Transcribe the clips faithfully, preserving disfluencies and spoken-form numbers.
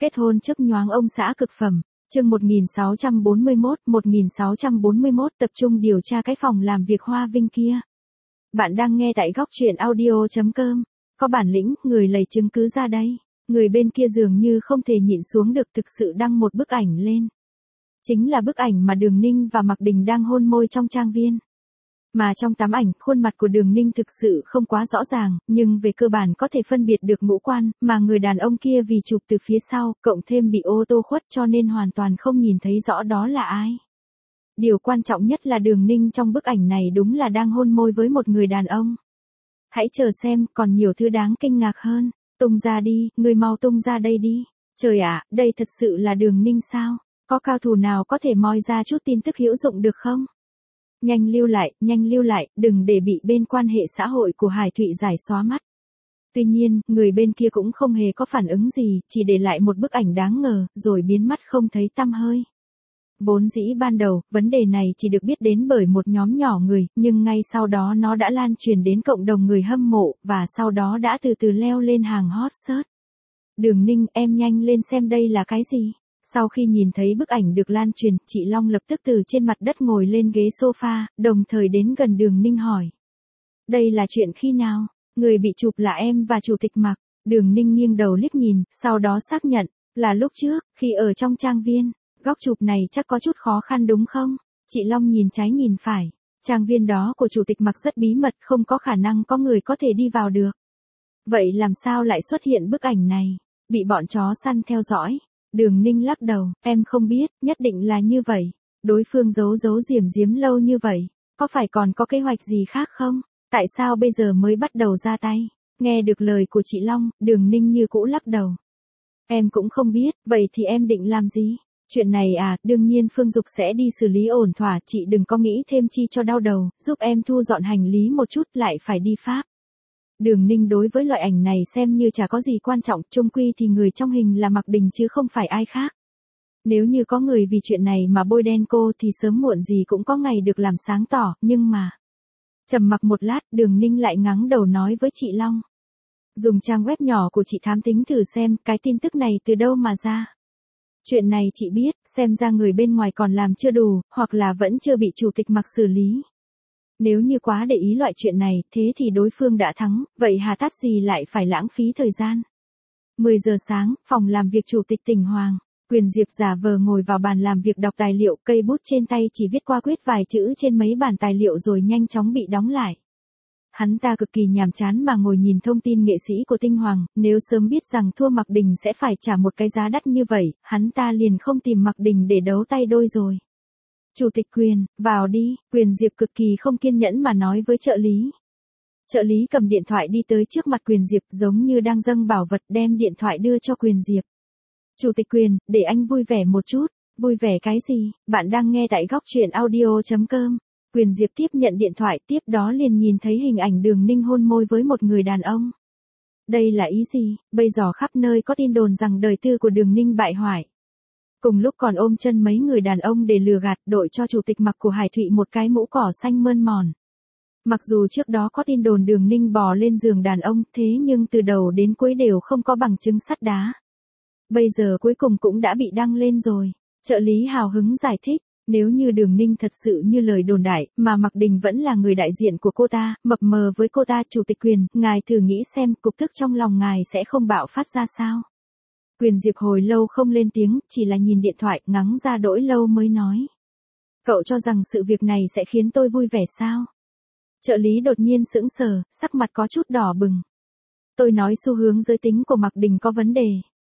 Kết hôn chớp nhoáng ông xã cực phẩm, chương một nghìn sáu trăm bốn mươi mốt, một nghìn sáu trăm bốn mươi mốt tập trung điều tra cái phòng làm việc Hoa Vinh kia. Bạn đang nghe tại góc truyện audio chấm com. Có bản lĩnh, người lầy chứng cứ ra đây. Người bên kia dường như không thể nhịn xuống được thực sự đăng một bức ảnh lên. Chính là bức ảnh mà Đường Ninh và Mạc Đình đang hôn môi trong trang viên. Mà trong tấm ảnh, khuôn mặt của Đường Ninh thực sự không quá rõ ràng, nhưng về cơ bản có thể phân biệt được ngũ quan, mà người đàn ông kia vì chụp từ phía sau, cộng thêm bị ô tô khuất cho nên hoàn toàn không nhìn thấy rõ đó là ai. Điều quan trọng nhất là Đường Ninh trong bức ảnh này đúng là đang hôn môi với một người đàn ông. Hãy chờ xem, còn nhiều thứ đáng kinh ngạc hơn. Tung ra đi, người mau tung ra đây đi. Trời ạ, đây thật sự là Đường Ninh sao? Có cao thủ nào có thể moi ra chút tin tức hữu dụng được không? Nhanh lưu lại, nhanh lưu lại, đừng để bị bên quan hệ xã hội của Hải Thụy giải xóa mắt. Tuy nhiên, người bên kia cũng không hề có phản ứng gì, chỉ để lại một bức ảnh đáng ngờ, rồi biến mất không thấy tăm hơi. Vốn dĩ ban đầu, vấn đề này chỉ được biết đến bởi một nhóm nhỏ người, nhưng ngay sau đó nó đã lan truyền đến cộng đồng người hâm mộ, và sau đó đã từ từ leo lên hàng hot search. Đường Ninh, em nhanh lên xem đây là cái gì? Sau khi nhìn thấy bức ảnh được lan truyền, chị Long lập tức từ trên mặt đất ngồi lên ghế sofa, đồng thời đến gần Đường Ninh hỏi. Đây là chuyện khi nào? Người bị chụp là em và chủ tịch Mạc. Đường Ninh nghiêng đầu liếc nhìn, sau đó xác nhận, là lúc trước, khi ở trong trang viên. Góc chụp này chắc có chút khó khăn đúng không? Chị Long nhìn trái nhìn phải. Trang viên đó của chủ tịch Mạc rất bí mật, không có khả năng có người có thể đi vào được. Vậy làm sao lại xuất hiện bức ảnh này? Bị bọn chó săn theo dõi. Đường Ninh lắc đầu, em không biết, nhất định là như vậy. Đối phương giấu giấu giếm giếm lâu như vậy, có phải còn có kế hoạch gì khác không? Tại sao bây giờ mới bắt đầu ra tay? Nghe được lời của chị Long, Đường Ninh như cũ lắc đầu. Em cũng không biết, vậy thì em định làm gì? Chuyện này à, đương nhiên Phương Dục sẽ đi xử lý ổn thỏa, chị đừng có nghĩ thêm chi cho đau đầu, giúp em thu dọn hành lý một chút, lại phải đi Pháp. Đường Ninh đối với loại ảnh này xem như chả có gì quan trọng, chung quy thì người trong hình là Mạc Đình chứ không phải ai khác. Nếu như có người vì chuyện này mà bôi đen cô thì sớm muộn gì cũng có ngày được làm sáng tỏ, nhưng mà... Trầm mặc một lát, Đường Ninh lại ngắng đầu nói với chị Long. Dùng trang web nhỏ của chị thám tính thử xem cái tin tức này từ đâu mà ra. Chuyện này chị biết, xem ra người bên ngoài còn làm chưa đủ, hoặc là vẫn chưa bị chủ tịch Mạc xử lý. Nếu như quá để ý loại chuyện này, thế thì đối phương đã thắng, vậy hà tất gì lại phải lãng phí thời gian. mười giờ sáng, phòng làm việc chủ tịch tỉnh Hoàng, Quyền Diệp giả vờ ngồi vào bàn làm việc đọc tài liệu, cây bút trên tay chỉ viết qua quyết vài chữ trên mấy bản tài liệu rồi nhanh chóng bị đóng lại. Hắn ta cực kỳ nhàm chán mà ngồi nhìn thông tin nghệ sĩ của Tinh Hoàng, nếu sớm biết rằng thua Mạc Đình sẽ phải trả một cái giá đắt như vậy, hắn ta liền không tìm Mạc Đình để đấu tay đôi rồi. Chủ tịch Quyền, vào đi, Quyền Diệp cực kỳ không kiên nhẫn mà nói với trợ lý. Trợ lý cầm điện thoại đi tới trước mặt Quyền Diệp giống như đang dâng bảo vật đem điện thoại đưa cho Quyền Diệp. Chủ tịch Quyền, để anh vui vẻ một chút, vui vẻ cái gì, bạn đang nghe tại góc truyện audio chấm com. Quyền Diệp tiếp nhận điện thoại, tiếp đó liền nhìn thấy hình ảnh Đường Ninh hôn môi với một người đàn ông. Đây là ý gì? Bây giờ khắp nơi có tin đồn rằng đời tư của Đường Ninh bại hoại. Cùng lúc còn ôm chân mấy người đàn ông để lừa gạt, đội cho chủ tịch Mạc của Hải Thụy một cái mũ cỏ xanh mơn mòn. Mặc dù trước đó có tin đồn Đường Ninh bò lên giường đàn ông, thế nhưng từ đầu đến cuối đều không có bằng chứng sắt đá. Bây giờ cuối cùng cũng đã bị đăng lên rồi. Trợ lý hào hứng giải thích. Nếu như Đường Ninh thật sự như lời đồn đại, mà Mạc Đình vẫn là người đại diện của cô ta, mập mờ với cô ta, chủ tịch Quyền, ngài thử nghĩ xem cục tức trong lòng ngài sẽ không bạo phát ra sao. Quyền Diệp hồi lâu không lên tiếng, chỉ là nhìn điện thoại, ngắng ra đỗi lâu mới nói. Cậu cho rằng sự việc này sẽ khiến tôi vui vẻ sao? Trợ lý đột nhiên sững sờ, sắc mặt có chút đỏ bừng. Tôi nói xu hướng giới tính của Mạc Đình có vấn đề.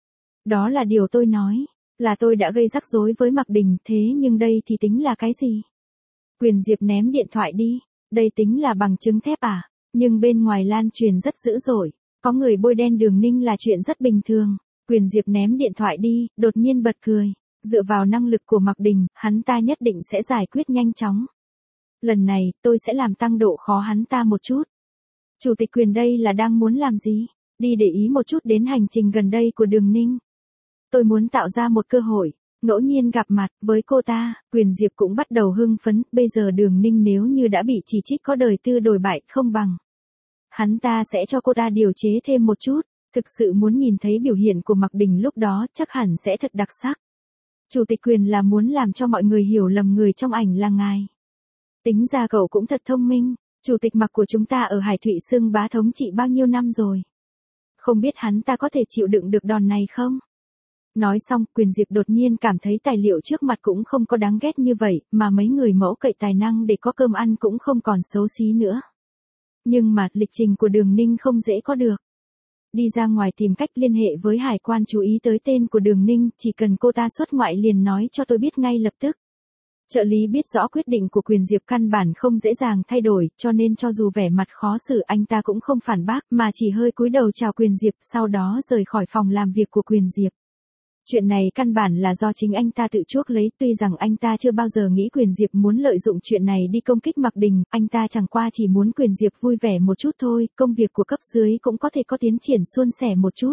Đó là điều tôi nói. Là tôi đã gây rắc rối với Mạc Đình, thế nhưng đây thì tính là cái gì? Quyền Diệp ném điện thoại đi, đây tính là bằng chứng thép à? Nhưng bên ngoài lan truyền rất dữ dội, có người bôi đen Đường Ninh là chuyện rất bình thường. Quyền Diệp ném điện thoại đi, đột nhiên bật cười, dựa vào năng lực của Mạc Đình, hắn ta nhất định sẽ giải quyết nhanh chóng. Lần này, tôi sẽ làm tăng độ khó hắn ta một chút. Chủ tịch Quyền đây là đang muốn làm gì? Đi để ý một chút đến hành trình gần đây của Đường Ninh. Tôi muốn tạo ra một cơ hội, ngẫu nhiên gặp mặt với cô ta. Quyền Diệp cũng bắt đầu hưng phấn, bây giờ Đường Ninh nếu như đã bị chỉ trích có đời tư đổi bại không bằng. Hắn ta sẽ cho cô ta điều chế thêm một chút, Thực sự muốn nhìn thấy biểu hiện của Mạc Đình lúc đó chắc hẳn sẽ thật đặc sắc. Chủ tịch Quyền là muốn làm cho mọi người hiểu lầm người trong ảnh là ngài. Tính ra cậu cũng thật thông minh, chủ tịch Mạc của chúng ta ở Hải Thụy xưng bá thống trị bao nhiêu năm rồi. Không biết hắn ta có thể chịu đựng được đòn này không? Nói xong, Quyền Diệp đột nhiên cảm thấy tài liệu trước mặt cũng không có đáng ghét như vậy, mà mấy người mẫu cậy tài năng để có cơm ăn cũng không còn xấu xí nữa. Nhưng mà, lịch trình của Đường Ninh không dễ có được. Đi ra ngoài tìm cách liên hệ với hải quan chú ý tới tên của Đường Ninh, chỉ cần cô ta xuất ngoại liền nói cho tôi biết ngay lập tức. Trợ lý biết rõ quyết định của Quyền Diệp căn bản không dễ dàng thay đổi, cho nên cho dù vẻ mặt khó xử anh ta cũng không phản bác, mà chỉ hơi cúi đầu chào Quyền Diệp, sau đó rời khỏi phòng làm việc của Quyền Diệp. Chuyện này căn bản là do chính anh ta tự chuốc lấy, tuy rằng anh ta chưa bao giờ nghĩ Quyền Diệp muốn lợi dụng chuyện này đi công kích Mạc Đình, anh ta chẳng qua chỉ muốn Quyền Diệp vui vẻ một chút thôi, công việc của cấp dưới cũng có thể có tiến triển suôn sẻ một chút.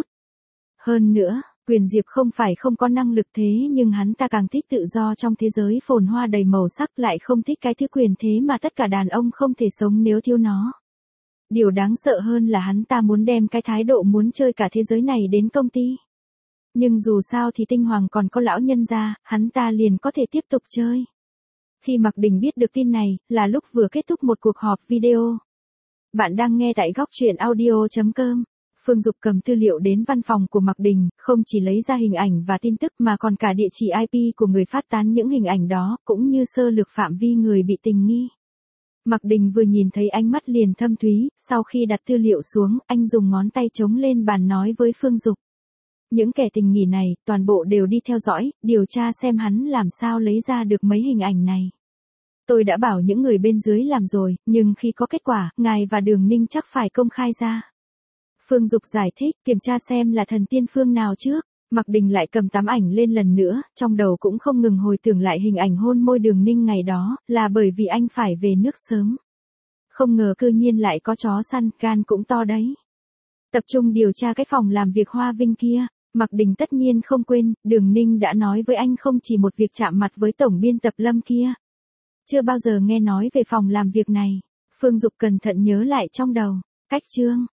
Hơn nữa, Quyền Diệp không phải không có năng lực thế nhưng hắn ta càng thích tự do trong thế giới phồn hoa đầy màu sắc, lại không thích cái thứ quyền thế mà tất cả đàn ông không thể sống nếu thiếu nó. Điều đáng sợ hơn là hắn ta muốn đem cái thái độ muốn chơi cả thế giới này đến công ty. Nhưng dù sao thì Tinh Hoàng còn có lão nhân gia, hắn ta liền có thể tiếp tục chơi. Khi Mạc Đình biết được tin này, là lúc vừa kết thúc một cuộc họp video. Bạn đang nghe tại góc truyện audio chấm com. Phương Dục cầm tư liệu đến văn phòng của Mạc Đình, không chỉ lấy ra hình ảnh và tin tức mà còn cả địa chỉ i pê của người phát tán những hình ảnh đó, cũng như sơ lược phạm vi người bị tình nghi. Mạc Đình vừa nhìn thấy ánh mắt liền thâm thúy, sau khi đặt tư liệu xuống, anh dùng ngón tay chống lên bàn nói với Phương Dục. Những kẻ tình nghi này, toàn bộ đều đi theo dõi, điều tra xem hắn làm sao lấy ra được mấy hình ảnh này. Tôi đã bảo những người bên dưới làm rồi, nhưng khi có kết quả, ngài và Đường Ninh chắc phải công khai ra. Phương Dục giải thích, kiểm tra xem là thần tiên phương nào trước. Mạc Đình lại cầm tấm ảnh lên lần nữa, trong đầu cũng không ngừng hồi tưởng lại hình ảnh hôn môi Đường Ninh ngày đó, là bởi vì anh phải về nước sớm. Không ngờ cư nhiên lại có chó săn, gan cũng to đấy. Tập trung điều tra cái phòng làm việc Hoa Vinh kia. Mạc Đình tất nhiên không quên, Đường Ninh đã nói với anh không chỉ một việc chạm mặt với tổng biên tập Lâm kia. Chưa bao giờ nghe nói về phòng làm việc này. Phương Dục cẩn thận nhớ lại trong đầu. Cách chương.